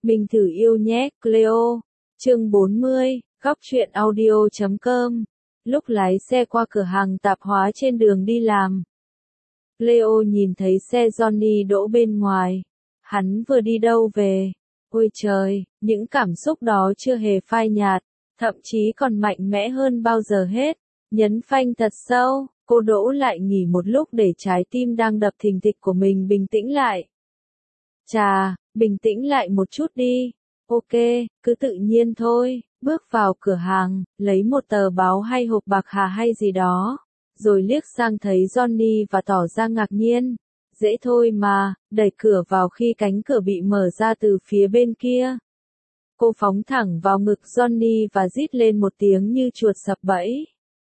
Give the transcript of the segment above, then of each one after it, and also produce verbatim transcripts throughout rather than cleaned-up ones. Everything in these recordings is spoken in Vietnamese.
Mình thử yêu nhé, Cleo. Chương bốn mươi, góc truyện audio chấm com. Lúc lái xe qua cửa hàng tạp hóa trên đường đi làm, Cleo nhìn thấy xe Johnny đỗ bên ngoài. Hắn vừa đi đâu về? Ôi trời, những cảm xúc đó chưa hề phai nhạt, thậm chí còn mạnh mẽ hơn bao giờ hết. Nhấn phanh thật sâu, cô đỗ lại nghỉ một lúc để trái tim đang đập thình thịch của mình bình tĩnh lại. Chà, bình tĩnh lại một chút đi. Ok, cứ tự nhiên thôi. Bước vào cửa hàng, lấy một tờ báo hay hộp bạc hà hay gì đó, rồi liếc sang thấy Johnny và tỏ ra ngạc nhiên. Dễ thôi mà, đẩy cửa vào khi cánh cửa bị mở ra từ phía bên kia. Cô phóng thẳng vào ngực Johnny và rít lên một tiếng như chuột sập bẫy.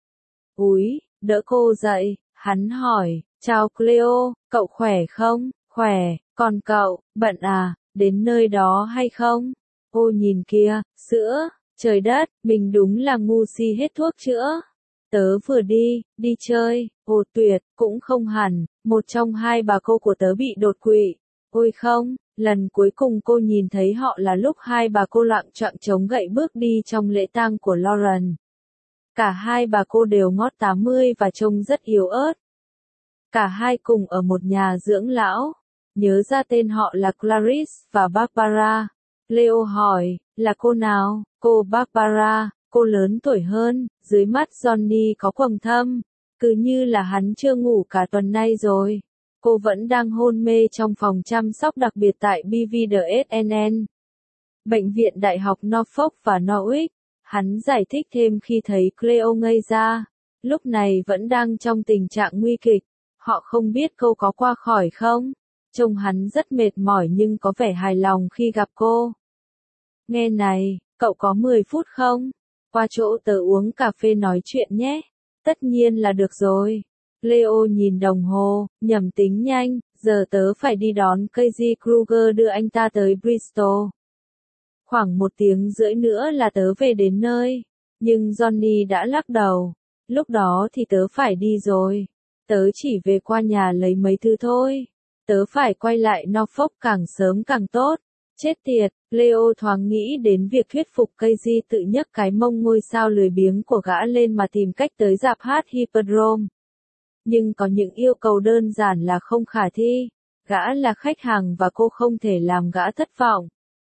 Úi, đỡ cô dậy, hắn hỏi, chào Cleo, cậu khỏe không? Khỏe, còn cậu, bận à, đến nơi đó hay không? Ô nhìn kìa, sữa, trời đất, mình đúng là ngu si hết thuốc chữa. Tớ vừa đi, đi chơi, ồ tuyệt, cũng không hẳn, một trong hai bà cô của tớ bị đột quỵ. Ôi không, lần cuối cùng cô nhìn thấy họ là lúc hai bà cô loạng choạng chống gậy bước đi trong lễ tang của Lauren. Cả hai bà cô đều ngót tám mươi và trông rất yếu ớt. Cả hai cùng ở một nhà dưỡng lão. Nhớ ra tên họ là Clarice và Barbara. Leo hỏi, là cô nào? Cô Barbara, cô lớn tuổi hơn, dưới mắt Johnny có quầng thâm. Cứ như là hắn chưa ngủ cả tuần nay rồi. Cô vẫn đang hôn mê trong phòng chăm sóc đặc biệt tại bê vê đê ét en en. Bệnh viện Đại học Norfolk và Norwich. Hắn giải thích thêm khi thấy Cleo ngây ra. Lúc này vẫn đang trong tình trạng nguy kịch. Họ không biết cô có qua khỏi không? Trông hắn rất mệt mỏi nhưng có vẻ hài lòng khi gặp cô. Nghe này, cậu có mười phút không? Qua chỗ tớ uống cà phê nói chuyện nhé. Tất nhiên là được rồi. Leo nhìn đồng hồ, nhẩm tính nhanh, giờ tớ phải đi đón Casey Kruger đưa anh ta tới Bristol. Khoảng một tiếng rưỡi nữa là tớ về đến nơi. Nhưng Johnny đã lắc đầu. Lúc đó thì tớ phải đi rồi. Tớ chỉ về qua nhà lấy mấy thứ thôi. Tớ phải quay lại Norfolk càng sớm càng tốt. Chết tiệt, Leo thoáng nghĩ đến việc thuyết phục Casey tự nhấc cái mông ngôi sao lười biếng của gã lên mà tìm cách tới rạp hát Hippodrome. Nhưng có những yêu cầu đơn giản là không khả thi. Gã là khách hàng và cô không thể làm gã thất vọng.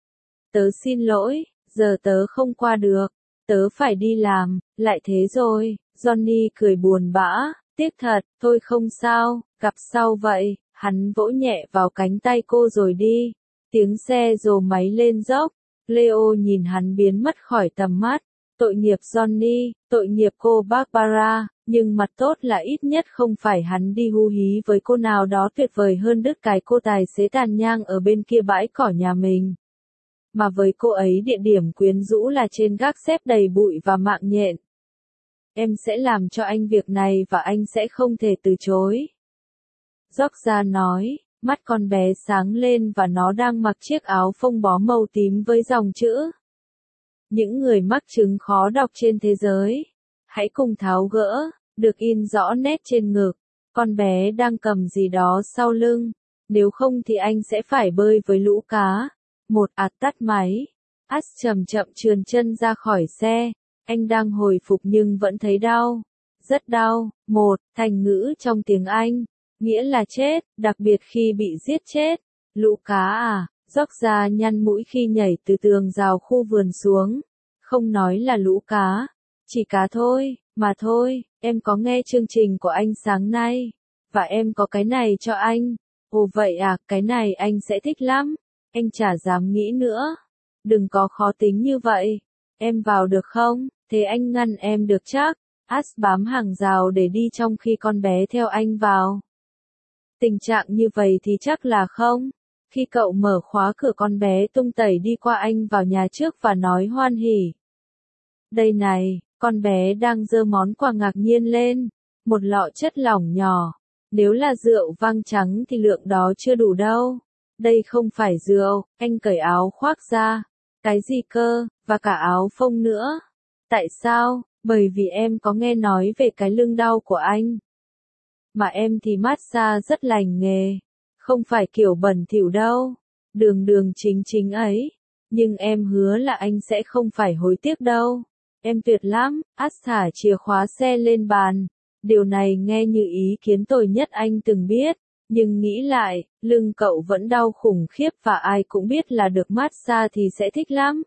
Tớ xin lỗi, giờ tớ không qua được. Tớ phải đi làm, lại thế rồi. Johnny cười buồn bã, tiếc thật, thôi không sao, gặp sau vậy. Hắn vỗ nhẹ vào cánh tay cô rồi đi. Tiếng xe rồ máy lên dốc. Leo nhìn hắn biến mất khỏi tầm mắt. Tội nghiệp Johnny, tội nghiệp cô Barbara, nhưng mặt tốt là ít nhất không phải hắn đi hu hí với cô nào đó tuyệt vời hơn đứt cái cô tài xế tàn nhang ở bên kia bãi cỏ nhà mình. Mà với cô ấy địa điểm quyến rũ là trên gác xếp đầy bụi và mạng nhện. Em sẽ làm cho anh việc này và anh sẽ không thể từ chối. Georgia nói, mắt con bé sáng lên và nó đang mặc chiếc áo phông bó màu tím với dòng chữ. Những người mắc chứng khó đọc trên thế giới. Hãy cùng tháo gỡ, được in rõ nét trên ngực. Con bé đang cầm gì đó sau lưng. Nếu không thì anh sẽ phải bơi với lũ cá. Một ạt tắt máy. As chậm chậm trườn chân ra khỏi xe. Anh đang hồi phục nhưng vẫn thấy đau. Rất đau. Một, thành ngữ trong tiếng Anh. Nghĩa là chết, đặc biệt khi bị giết chết. Lũ cá à, Georgia nhăn mũi khi nhảy từ tường rào khu vườn xuống. Không nói là lũ cá. Chỉ cá thôi, mà thôi, em có nghe chương trình của anh sáng nay. Và em có cái này cho anh. Ồ vậy à, cái này anh sẽ thích lắm. Anh chả dám nghĩ nữa. Đừng có khó tính như vậy. Em vào được không? Thế anh ngăn em được chắc. As bám hàng rào để đi trong khi con bé theo anh vào. Tình trạng như vậy thì chắc là không. Khi cậu mở khóa cửa con bé tung tẩy đi qua anh vào nhà trước và nói hoan hỉ. Đây này, con bé đang giơ món quà ngạc nhiên lên. Một lọ chất lỏng nhỏ. Nếu là rượu vang trắng thì lượng đó chưa đủ đâu. Đây không phải rượu, anh cởi áo khoác ra. Cái gì cơ, và cả áo phông nữa. Tại sao? Bởi vì em có nghe nói về cái lưng đau của anh. Mà em thì massage rất lành nghề. Không phải kiểu bẩn thỉu đâu. Đường đường chính chính ấy. Nhưng em hứa là anh sẽ không phải hối tiếc đâu. Em tuyệt lắm. As thả chìa khóa xe lên bàn. Điều này nghe như ý kiến tồi nhất anh từng biết. Nhưng nghĩ lại, lưng cậu vẫn đau khủng khiếp và ai cũng biết là được massage thì sẽ thích lắm.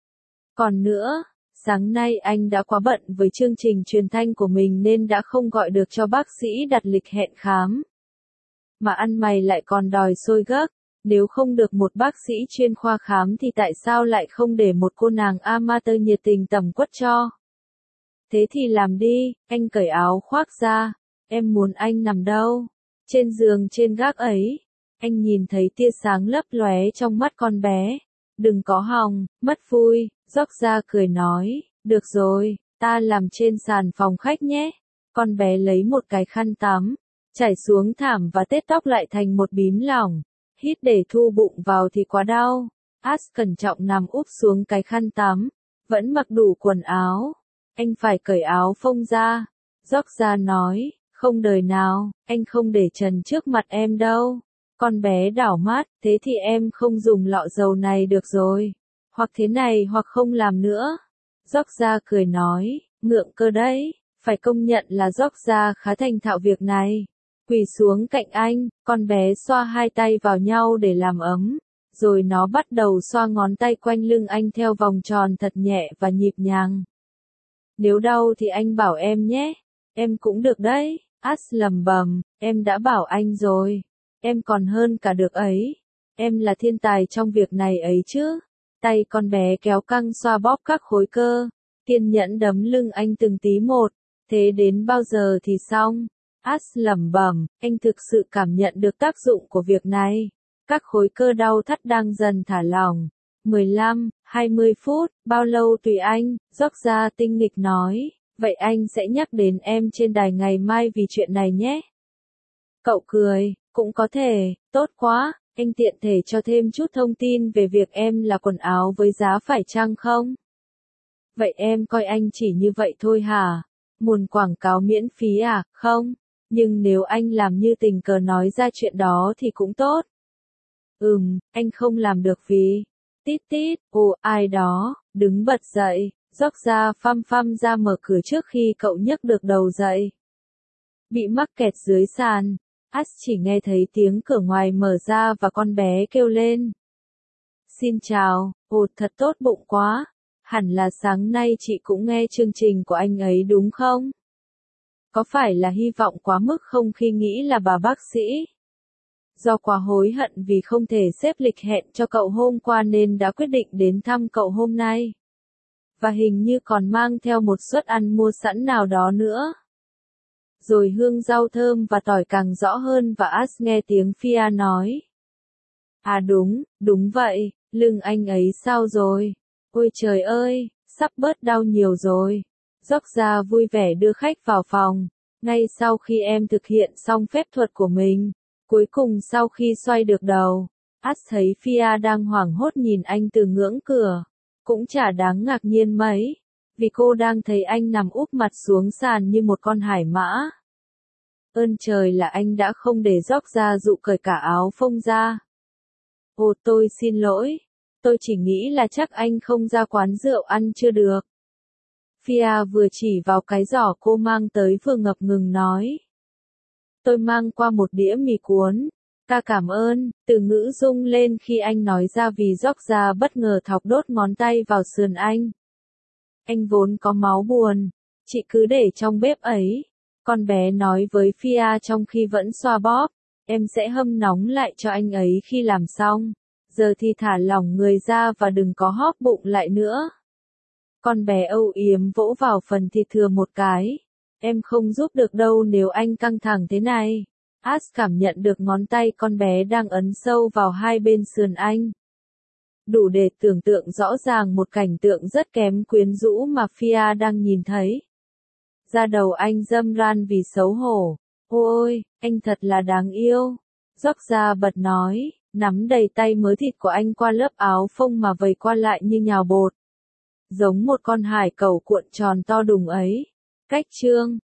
Còn nữa, sáng nay anh đã quá bận với chương trình truyền thanh của mình nên đã không gọi được cho bác sĩ đặt lịch hẹn khám. Mà ăn mày lại còn đòi xôi gấc. Nếu không được một bác sĩ chuyên khoa khám thì tại sao lại không để một cô nàng amateur nhiệt tình tẩm quất cho? Thế thì làm đi, anh cởi áo khoác ra. Em muốn anh nằm đâu? Trên giường trên gác ấy. Anh nhìn thấy tia sáng lấp lóe trong mắt con bé. Đừng có hòng, mất vui. Georgia cười nói, được rồi, ta làm trên sàn phòng khách nhé. Con bé lấy một cái khăn tắm, trải xuống thảm và tết tóc lại thành một bím lỏng. Hít để thu bụng vào thì quá đau. As cẩn trọng nằm úp xuống cái khăn tắm, vẫn mặc đủ quần áo. Anh phải cởi áo phông ra. Georgia nói, không đời nào, anh không để trần trước mặt em đâu. Con bé đảo mắt, thế thì em không dùng lọ dầu này được rồi. Hoặc thế này hoặc không làm nữa. Georgia cười nói, ngượng cơ đấy, phải công nhận là Georgia khá thành thạo việc này. Quỳ xuống cạnh anh, con bé xoa hai tay vào nhau để làm ấm, rồi nó bắt đầu xoa ngón tay quanh lưng anh theo vòng tròn thật nhẹ và nhịp nhàng. Nếu đau thì anh bảo em nhé, em cũng được đấy. As lầm bầm, em đã bảo anh rồi, em còn hơn cả được ấy, em là thiên tài trong việc này ấy chứ. Tay con bé kéo căng xoa bóp các khối cơ, kiên nhẫn đấm lưng anh từng tí một, thế đến bao giờ thì xong? As lẩm bẩm, anh thực sự cảm nhận được tác dụng của việc này. Các khối cơ đau thắt đang dần thả lỏng. mười lăm, hai mươi phút, bao lâu tùy anh, Georgia tinh nghịch nói, vậy anh sẽ nhắc đến em trên đài ngày mai vì chuyện này nhé. Cậu cười, cũng có thể, tốt quá, anh tiện thể cho thêm chút thông tin về việc em là quần áo với giá phải chăng không? Vậy em coi anh chỉ như vậy thôi hả? Muốn quảng cáo miễn phí à? Không. Nhưng nếu anh làm như tình cờ nói ra chuyện đó thì cũng tốt. Ừm, anh không làm được vì... Tít tít, ồ, ai đó, đứng bật dậy, Georgia phăm phăm ra mở cửa trước khi cậu nhấc được đầu dậy. Bị mắc kẹt dưới sàn, As chỉ nghe thấy tiếng cửa ngoài mở ra và con bé kêu lên. Xin chào, ồ thật tốt bụng quá, hẳn là sáng nay chị cũng nghe chương trình của anh ấy đúng không? Có phải là hy vọng quá mức không khi nghĩ là bà bác sĩ? Do quá hối hận vì không thể xếp lịch hẹn cho cậu hôm qua nên đã quyết định đến thăm cậu hôm nay. Và hình như còn mang theo một suất ăn mua sẵn nào đó nữa. Rồi hương rau thơm và tỏi càng rõ hơn và As nghe tiếng Fia nói. À đúng, đúng vậy, lưng anh ấy sao rồi? Ôi trời ơi, sắp bớt đau nhiều rồi. Georgia vui vẻ đưa khách vào phòng. Ngay sau khi em thực hiện xong phép thuật của mình, cuối cùng sau khi xoay được đầu, As thấy Fia đang hoảng hốt nhìn anh từ ngưỡng cửa. Cũng chả đáng ngạc nhiên mấy, vì cô đang thấy anh nằm úp mặt xuống sàn như một con hải mã. Ơn trời là anh đã không để Georgia dụ cởi cả áo phông ra. Ồ tôi xin lỗi, tôi chỉ nghĩ là chắc anh không ra quán rượu ăn chưa được. Fia vừa chỉ vào cái giỏ cô mang tới vừa ngập ngừng nói. Tôi mang qua một đĩa mì cuốn. Ta cảm ơn, từ ngữ rung lên khi anh nói ra vì Georgia bất ngờ thọc đốt ngón tay vào sườn anh. Anh vốn có máu buồn, chị cứ để trong bếp ấy. Con bé nói với Fia trong khi vẫn xoa bóp, em sẽ hâm nóng lại cho anh ấy khi làm xong. Giờ thì thả lỏng người ra và đừng có hóp bụng lại nữa. Con bé âu yếm vỗ vào phần thịt thừa một cái. Em không giúp được đâu nếu anh căng thẳng thế này. As cảm nhận được ngón tay con bé đang ấn sâu vào hai bên sườn anh. Đủ để tưởng tượng rõ ràng một cảnh tượng rất kém quyến rũ mà Fia đang nhìn thấy. Da đầu anh râm ran vì xấu hổ. Ôi, anh thật là đáng yêu. Georgia bật nói, nắm đầy tay mớ thịt của anh qua lớp áo phông mà vầy qua lại như nhào bột. Giống một con hải cẩu cuộn tròn to đùng ấy. Cách chương